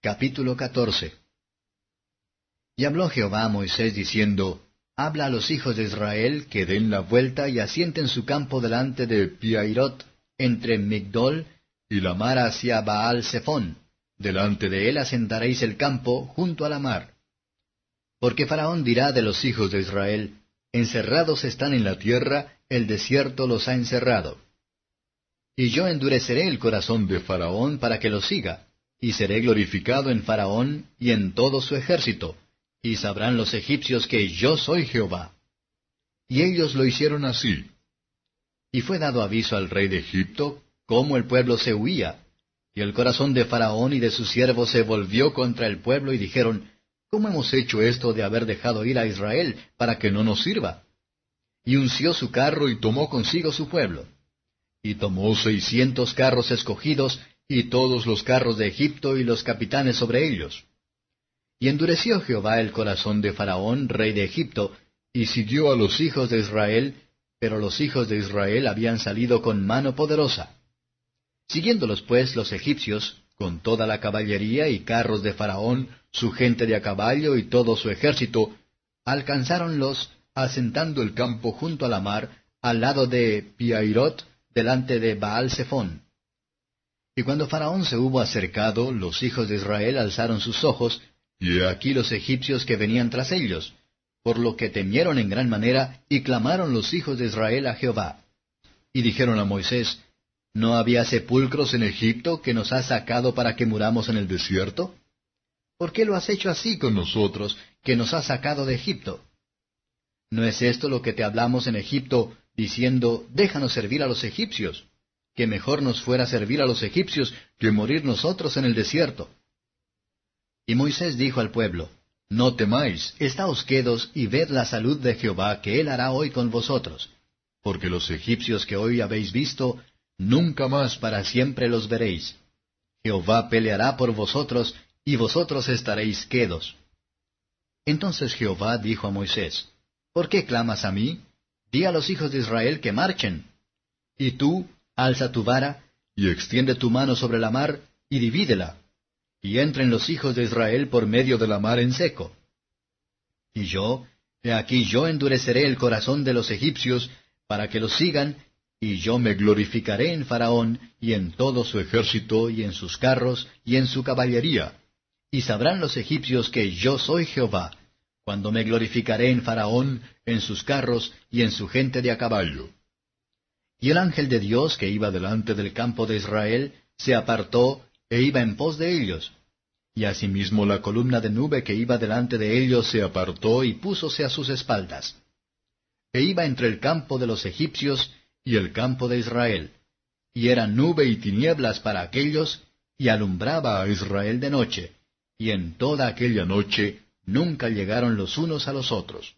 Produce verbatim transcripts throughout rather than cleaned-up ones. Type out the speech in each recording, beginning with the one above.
Capítulo catorce. Y habló Jehová a Moisés diciendo, Habla a los hijos de Israel que den la vuelta y asienten su campo delante de Pihairot, entre Migdol y la mar hacia Baal Zephón. Delante de él asentaréis el campo junto a la mar. Porque Faraón dirá de los hijos de Israel, Encerrados están en la tierra, el desierto los ha encerrado. Y yo endureceré el corazón de Faraón para que lo siga, y seré glorificado en Faraón y en todo su ejército, y sabrán los egipcios que yo soy Jehová. Y ellos lo hicieron así. Y fue dado aviso al rey de Egipto, cómo el pueblo se huía, y el corazón de Faraón y de sus siervos se volvió contra el pueblo, y dijeron, ¿Cómo hemos hecho esto de haber dejado ir a Israel, para que no nos sirva? Y unció su carro, y tomó consigo su pueblo. Y tomó seiscientos carros escogidos, y todos los carros de Egipto, y los capitanes sobre ellos. Y endureció Jehová el corazón de Faraón, rey de Egipto, y siguió a los hijos de Israel, pero los hijos de Israel habían salido con mano poderosa. Siguiéndolos pues los egipcios, con toda la caballería y carros de Faraón, su gente de a caballo y todo su ejército, alcanzáronlos, asentando el campo junto a la mar, al lado de Pihairot, delante de Baal Zephón. Y cuando Faraón se hubo acercado, los hijos de Israel alzaron sus ojos, y he aquí los egipcios que venían tras ellos, por lo que temieron en gran manera, y clamaron los hijos de Israel a Jehová. Y dijeron a Moisés, ¿No había sepulcros en Egipto que nos has sacado para que muramos en el desierto? ¿Por qué lo has hecho así con nosotros, que nos has sacado de Egipto? ¿No es esto lo que te hablamos en Egipto, diciendo, déjanos servir a los egipcios? Que mejor nos fuera servir a los egipcios que morir nosotros en el desierto. Y Moisés dijo al pueblo, No temáis, estáos quedos y ved la salud de Jehová que él hará hoy con vosotros. Porque los egipcios que hoy habéis visto, nunca más para siempre los veréis. Jehová peleará por vosotros, y vosotros estaréis quedos. Entonces Jehová dijo a Moisés, ¿Por qué clamas a mí? Di a los hijos de Israel que marchen. Y tú, alza tu vara, y extiende tu mano sobre la mar, y divídela, y entren los hijos de Israel por medio de la mar en seco. Y yo, he aquí yo endureceré el corazón de los egipcios, para que los sigan, y yo me glorificaré en Faraón, y en todo su ejército, y en sus carros, y en su caballería. Y sabrán los egipcios que yo soy Jehová, cuando me glorificaré en Faraón, en sus carros, y en su gente de a caballo. Y el ángel de Dios que iba delante del campo de Israel, se apartó, e iba en pos de ellos. Y asimismo la columna de nube que iba delante de ellos se apartó, y púsose a sus espaldas. E iba entre el campo de los egipcios y el campo de Israel. Y era nube y tinieblas para aquellos, y alumbraba a Israel de noche. Y en toda aquella noche nunca llegaron los unos a los otros.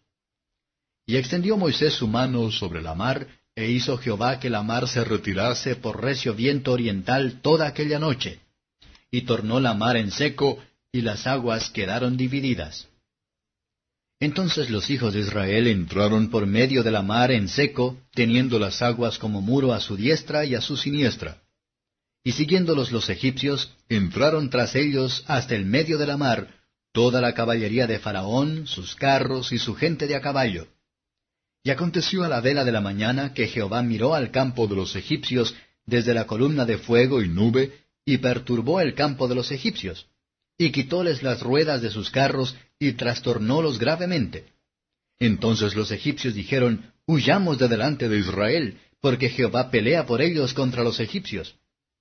Y extendió Moisés su mano sobre la mar, e hizo Jehová que la mar se retirase por recio viento oriental toda aquella noche. Y tornó la mar en seco, y las aguas quedaron divididas. Entonces los hijos de Israel entraron por medio de la mar en seco, teniendo las aguas como muro a su diestra y a su siniestra. Y siguiéndolos los egipcios, entraron tras ellos hasta el medio de la mar, toda la caballería de Faraón, sus carros y su gente de a caballo. Y aconteció a la vela de la mañana que Jehová miró al campo de los egipcios desde la columna de fuego y nube, y perturbó el campo de los egipcios, y quitóles las ruedas de sus carros, y trastornólos gravemente. Entonces los egipcios dijeron, Huyamos de delante de Israel, porque Jehová pelea por ellos contra los egipcios.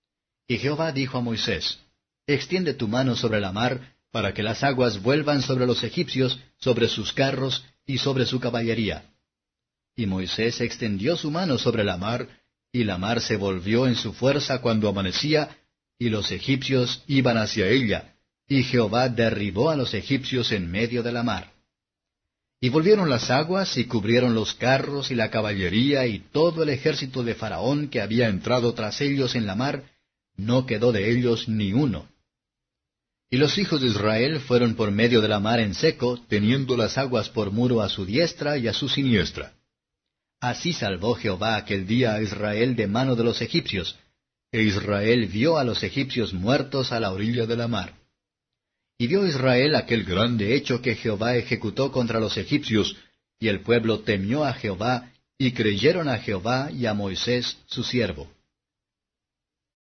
Y Jehová dijo a Moisés, Extiende tu mano sobre la mar, para que las aguas vuelvan sobre los egipcios, sobre sus carros y sobre su caballería. Y Moisés extendió su mano sobre la mar, y la mar se volvió en su fuerza cuando amanecía, y los egipcios iban hacia ella, y Jehová derribó a los egipcios en medio de la mar. Y volvieron las aguas, y cubrieron los carros y la caballería, y todo el ejército de Faraón que había entrado tras ellos en la mar, no quedó de ellos ni uno. Y los hijos de Israel fueron por medio de la mar en seco, teniendo las aguas por muro a su diestra y a su siniestra. Así salvó Jehová aquel día a Israel de mano de los egipcios, e Israel vio a los egipcios muertos a la orilla de la mar. Y vio Israel aquel grande hecho que Jehová ejecutó contra los egipcios, y el pueblo temió a Jehová, y creyeron a Jehová y a Moisés su siervo.